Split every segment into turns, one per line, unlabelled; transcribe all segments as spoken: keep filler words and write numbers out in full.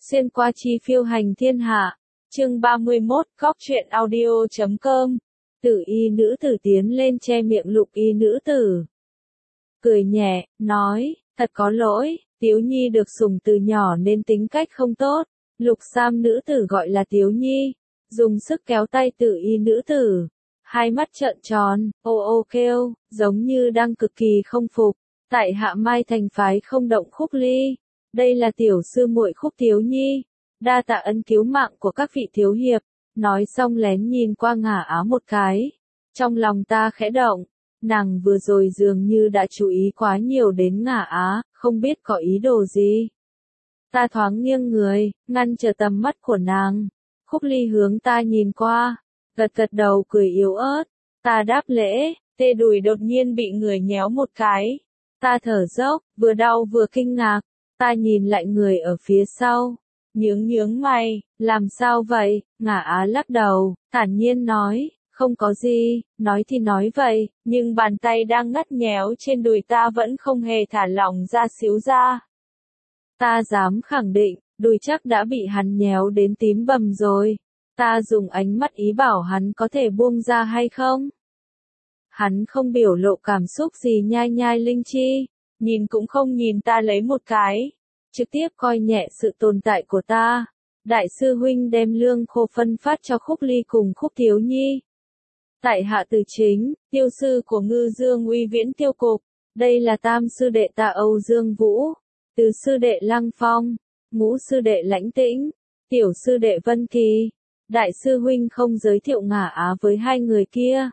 Xuyên qua chi phiêu hành thiên hạ. Chương ba mươi mốt, góc truyện audio chấm com. Tử y nữ tử tiến lên che miệng lục y nữ tử. Cười nhẹ, nói, thật có lỗi, Tiếu Nhi được sủng từ nhỏ nên tính cách không tốt. Lục sam nữ tử gọi là Tiếu Nhi, dùng sức kéo tay tử y nữ tử. Hai mắt trợn tròn, ô ô kêu, giống như đang cực kỳ không phục. Tại hạ Mai Thành phái không động Khúc Ly. Đây là tiểu sư muội Khúc Tiếu Nhi. Đa tạ ân cứu mạng của các vị thiếu hiệp. Nói xong lén nhìn qua ngả áo một cái. Trong lòng ta khẽ động. Nàng vừa rồi dường như đã chú ý quá nhiều đến ngả á, không biết có ý đồ gì. Ta thoáng nghiêng người, ngăn trở tầm mắt của nàng. Khúc Ly hướng ta nhìn qua, gật gật đầu cười yếu ớt. Ta đáp lễ, tê đùi đột nhiên bị người nhéo một cái. Ta thở dốc, vừa đau vừa kinh ngạc. Ta nhìn lại người ở phía sau, nhướng nhướng mày, làm sao vậy? Ngả á lắc đầu, thản nhiên nói, không có gì, nói thì nói vậy, nhưng bàn tay đang ngắt nhéo trên đùi ta vẫn không hề thả lỏng ra xíu ra. Ta dám khẳng định, đùi chắc đã bị hắn nhéo đến tím bầm rồi. Ta dùng ánh mắt ý bảo hắn có thể buông ra hay không? Hắn không biểu lộ cảm xúc gì, nhai nhai linh chi, nhìn cũng không nhìn ta lấy một cái, trực tiếp coi nhẹ sự tồn tại của ta. Đại sư huynh đem lương khô phân phát cho Khúc Ly cùng Khúc Tiếu Nhi. Tại hạ Từ Chính, tiêu sư của Ngư Dương Uy Viễn Tiêu Cục. Đây là tam sư đệ ta Âu Dương Vũ, tứ sư đệ Lăng Phong, ngũ sư đệ Lãnh Tĩnh, tiểu sư đệ Vân Kỳ. Đại sư huynh không giới thiệu ngả á với hai người kia.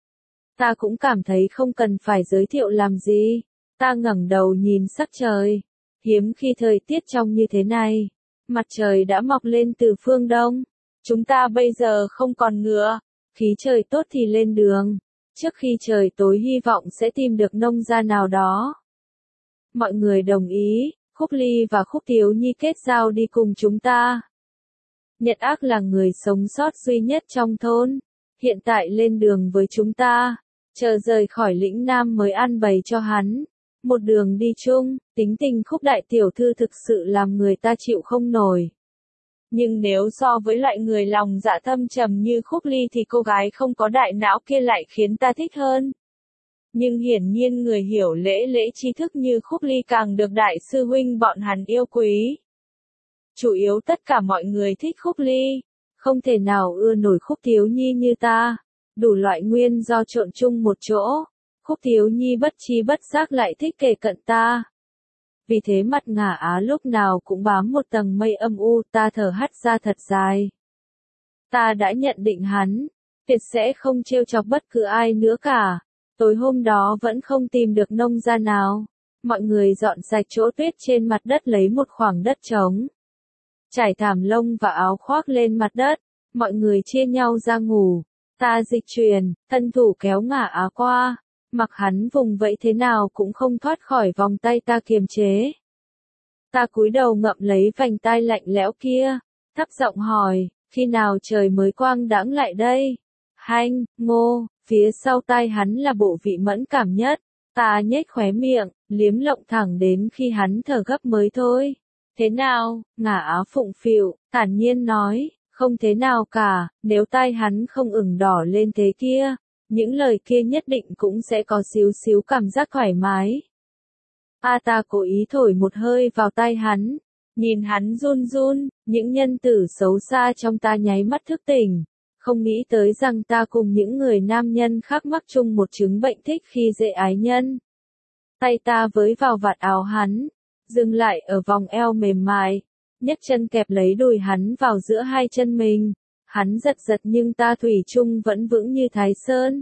Ta cũng cảm thấy không cần phải giới thiệu làm gì. Ta ngẩng đầu nhìn sắc trời. Hiếm khi thời tiết trong như thế này. Mặt trời đã mọc lên từ phương đông. Chúng ta bây giờ không còn ngựa. Khí trời tốt thì lên đường. Trước khi trời tối hy vọng sẽ tìm được nông gia nào đó. Mọi người đồng ý. Khúc Ly và Khúc Tiếu Nhi kết giao đi cùng chúng ta. Nhật Ác là người sống sót duy nhất trong thôn. Hiện tại lên đường với chúng ta. Chờ rời khỏi lĩnh Nam mới ăn bày cho hắn. Một đường đi chung, tính tình Khúc đại tiểu thư thực sự làm người ta chịu không nổi. Nhưng nếu so với loại người lòng dạ thâm trầm như Khúc Ly thì cô gái không có đại não kia lại khiến ta thích hơn. Nhưng hiển nhiên người hiểu lễ lễ tri thức như Khúc Ly càng được đại sư huynh bọn hắn yêu quý. Chủ yếu tất cả mọi người thích Khúc Ly, không thể nào ưa nổi Khúc Tiếu Nhi như ta. Đủ loại nguyên do trộn chung một chỗ. Khúc Tiếu Nhi bất chi bất giác lại thích kề cận ta. Vì thế mặt ngả á lúc nào cũng bám một tầng mây âm u, ta thở hắt ra thật dài. Ta đã nhận định hắn, tuyệt sẽ không trêu chọc bất cứ ai nữa cả. Tối hôm đó vẫn không tìm được nông gia nào. Mọi người dọn sạch chỗ tuyết trên mặt đất lấy một khoảng đất trống. Trải thảm lông và áo khoác lên mặt đất. Mọi người chia nhau ra ngủ. Ta dịch chuyển, thân thủ kéo ngả á qua. Mặc hắn vùng vẫy thế nào cũng không thoát khỏi vòng tay ta kiềm chế. Ta cúi đầu ngậm lấy vành tai lạnh lẽo kia, thấp giọng hỏi, khi nào trời mới quang đãng lại đây? Hanh, ngô, phía sau tai hắn là bộ vị mẫn cảm nhất. Ta nhếch khóe miệng, liếm lộng thẳng đến khi hắn thở gấp mới thôi. Thế nào? Ngả á phụng phịu, thản nhiên nói, không thế nào cả, nếu tai hắn không ửng đỏ lên thế kia. Những lời kia nhất định cũng sẽ có xíu xíu cảm giác thoải mái. A ta cố ý thổi một hơi vào tai hắn, nhìn hắn run run, những nhân tử xấu xa trong ta nháy mắt thức tỉnh. Không nghĩ tới rằng ta cùng những người nam nhân khác mắc chung một chứng bệnh thích khi dễ ái nhân. Tay ta với vào vạt áo hắn, dừng lại ở vòng eo mềm mại, nhấc chân kẹp lấy đùi hắn vào giữa hai chân mình. Hắn giật giật nhưng ta thủy chung vẫn vững như Thái Sơn.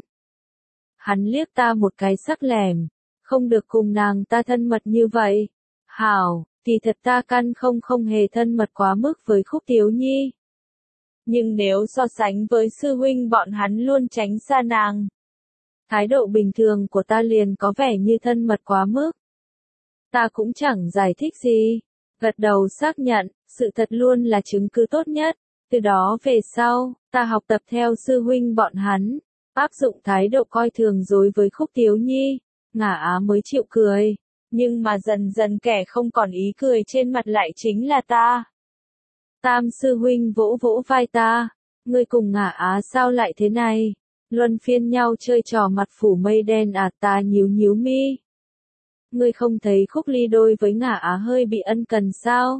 Hắn liếc ta một cái sắc lẻm, không được cùng nàng ta thân mật như vậy. Hảo, thì thật ta căn không không hề thân mật quá mức với Khúc Tiếu Nhi. Nhưng nếu so sánh với sư huynh bọn hắn luôn tránh xa nàng. Thái độ bình thường của ta liền có vẻ như thân mật quá mức. Ta cũng chẳng giải thích gì. Gật đầu xác nhận, sự thật luôn là chứng cứ tốt nhất. Từ đó về sau, ta học tập theo sư huynh bọn hắn, áp dụng thái độ coi thường đối với Khúc Tiếu Nhi, ngả á mới chịu cười. Nhưng mà dần dần kẻ không còn ý cười trên mặt lại chính là ta. Tam sư huynh vỗ vỗ vai ta. Ngươi cùng Ngả Á sao lại thế này? Luân phiên nhau chơi trò mặt phủ mây đen à? Ta nhíu nhíu mi. Ngươi không thấy Khúc Ly đôi với Ngả Á hơi bị ân cần sao?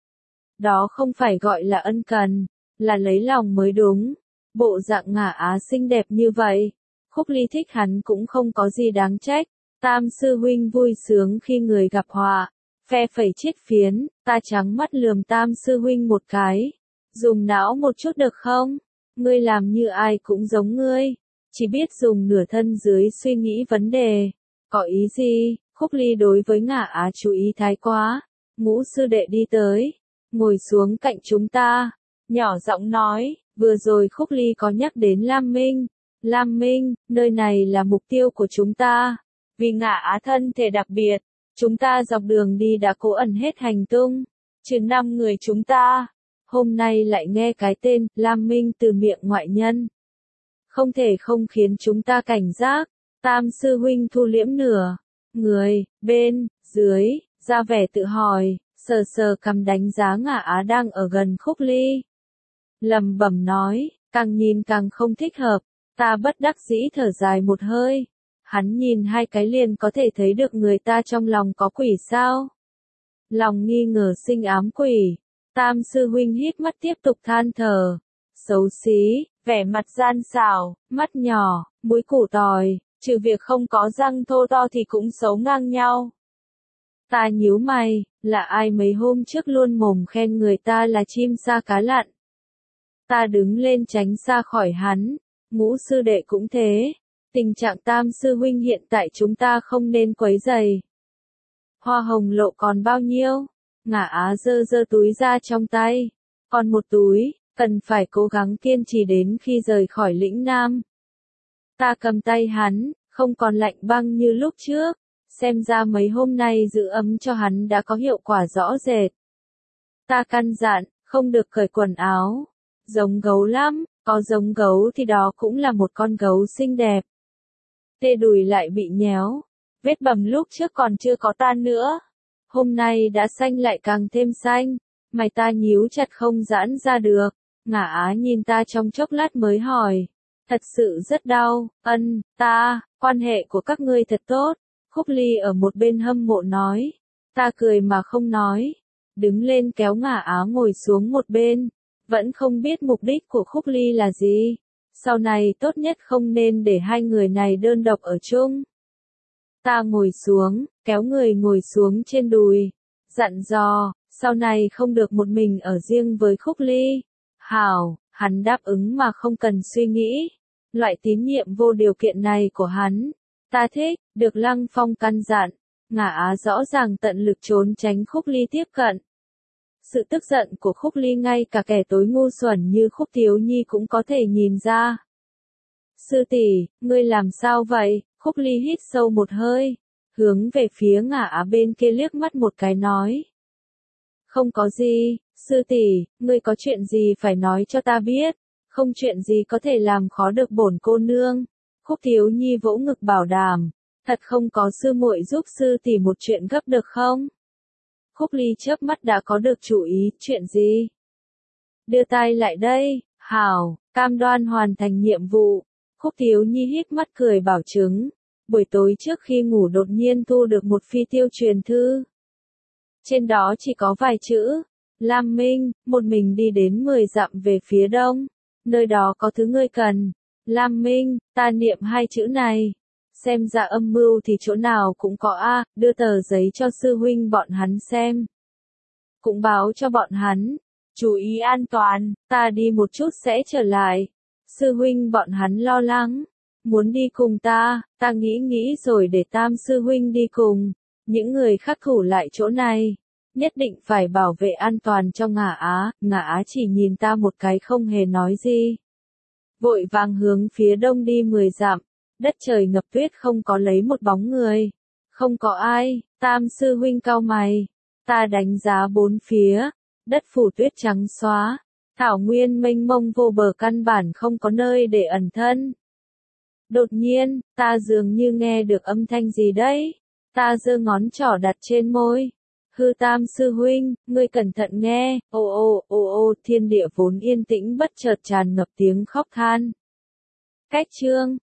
Đó không phải gọi là ân cần, là lấy lòng mới đúng. Bộ dạng Ngả Á xinh đẹp như vậy, Khúc Ly thích hắn cũng không có gì đáng trách. Tam sư huynh vui sướng khi người gặp họa, phe phẩy chiếc phiến, ta trắng mắt lườm Tam sư huynh một cái. Dùng não một chút được không? Ngươi làm như ai cũng giống ngươi, chỉ biết dùng nửa thân dưới suy nghĩ vấn đề. Có ý gì? Khúc Ly đối với Ngả Á chú ý thái quá. Ngũ sư đệ đi tới, ngồi xuống cạnh chúng ta, nhỏ giọng nói, vừa rồi Khúc Ly có nhắc đến Lam Minh. Lam Minh, nơi này là mục tiêu của chúng ta. Vì Ngả Á thân thể đặc biệt, chúng ta dọc đường đi đã cố ẩn hết hành tung. Trừ năm người chúng ta, hôm nay lại nghe cái tên Lam Minh từ miệng ngoại nhân. Không thể không khiến chúng ta cảnh giác. Tam sư huynh thu liễm nửa người, bên, dưới, ra vẻ tự hỏi, sờ sờ cằm đánh giá Ngả Á đang ở gần Khúc Ly. Lầm bẩm nói, càng nhìn càng không thích hợp, ta bất đắc dĩ thở dài một hơi. Hắn nhìn hai cái liền có thể thấy được người ta trong lòng có quỷ sao? Lòng nghi ngờ sinh ám quỷ. Tam sư huynh hít mắt tiếp tục than thở. Xấu xí, vẻ mặt gian xảo, mắt nhỏ, mũi củ tỏi, trừ việc không có răng thô to thì cũng xấu ngang nhau. Ta nhíu mày, là ai mấy hôm trước luôn mồm khen người ta là chim sa cá lặn. Ta đứng lên tránh xa khỏi hắn. Ngũ sư đệ cũng thế. Tình trạng Tam sư huynh hiện tại chúng ta không nên quấy rầy. Hoa hồng lộ còn bao nhiêu? Ngả Á giơ giơ túi ra trong tay. Còn một túi, cần phải cố gắng kiên trì đến khi rời khỏi lĩnh Nam. Ta cầm tay hắn, không còn lạnh băng như lúc trước. Xem ra mấy hôm nay giữ ấm cho hắn đã có hiệu quả rõ rệt. Ta căn dặn, không được cởi quần áo. Giống gấu lắm, có giống gấu thì đó cũng là một con gấu xinh đẹp. Tê đùi lại bị nhéo. Vết bầm lúc trước còn chưa có tan nữa. Hôm nay đã xanh lại càng thêm xanh. Mày ta nhíu chặt không giãn ra được. Ngả Á nhìn ta trong chốc lát mới hỏi. Thật sự rất đau. Ân, ta, quan hệ của các ngươi thật tốt. Khúc Ly ở một bên hâm mộ nói. Ta cười mà không nói. Đứng lên kéo Ngả Á ngồi xuống một bên. Vẫn không biết mục đích của Khúc Ly là gì. Sau này tốt nhất không nên để hai người này đơn độc ở chung. Ta ngồi xuống, kéo người ngồi xuống trên đùi. Dặn dò, sau này không được một mình ở riêng với Khúc Ly. Hảo, hắn đáp ứng mà không cần suy nghĩ. Loại tín nhiệm vô điều kiện này của hắn. Ta thích, được Lăng Phong căn dặn. Ngả Á rõ ràng tận lực trốn tránh Khúc Ly tiếp cận. Sự tức giận của Khúc Ly ngay cả kẻ tối ngu xuẩn như Khúc Thiếu Nhi cũng có thể nhìn ra. Sư tỷ, ngươi làm sao vậy? Khúc Ly hít sâu một hơi, hướng về phía Ngả Á bên kia liếc mắt một cái nói. Không có gì, sư tỷ, ngươi có chuyện gì phải nói cho ta biết, không chuyện gì có thể làm khó được bổn cô nương. Khúc Thiếu Nhi vỗ ngực bảo đảm, thật không có sư muội giúp sư tỷ một chuyện gấp được không? Khúc Ly chớp mắt đã có được chủ ý, chuyện gì? Đưa tay lại đây, hảo, cam đoan hoàn thành nhiệm vụ. Khúc Thiếu Nhi hít mắt cười bảo chứng. Buổi tối trước khi ngủ đột nhiên thu được một phi tiêu truyền thư. Trên đó chỉ có vài chữ. Lam Minh, một mình đi đến mười dặm về phía đông. Nơi đó có thứ ngươi cần. Lam Minh, ta niệm hai chữ này. Xem ra âm mưu thì chỗ nào cũng có a, đưa tờ giấy cho sư huynh bọn hắn xem. Cũng báo cho bọn hắn. Chú ý an toàn, ta đi một chút sẽ trở lại. Sư huynh bọn hắn lo lắng. Muốn đi cùng ta, ta nghĩ nghĩ rồi để Tam sư huynh đi cùng. Những người khác thủ lại chỗ này. Nhất định phải bảo vệ an toàn cho Ngả Á. Ngả Á chỉ nhìn ta một cái không hề nói gì. Vội vàng hướng phía đông đi mười dặm. Đất trời ngập tuyết không có lấy một bóng người. Không có ai. Tam sư huynh cau mày. Ta đánh giá bốn phía. Đất phủ tuyết trắng xóa. Thảo nguyên mênh mông vô bờ căn bản không có nơi để ẩn thân. Đột nhiên, ta dường như nghe được âm thanh gì đấy. Ta giơ ngón trỏ đặt trên môi. Hư Tam sư huynh, ngươi cẩn thận nghe. Ồ ồ ồ ồ cô, thiên địa vốn yên tĩnh bất chợt tràn ngập tiếng khóc than. Cách chương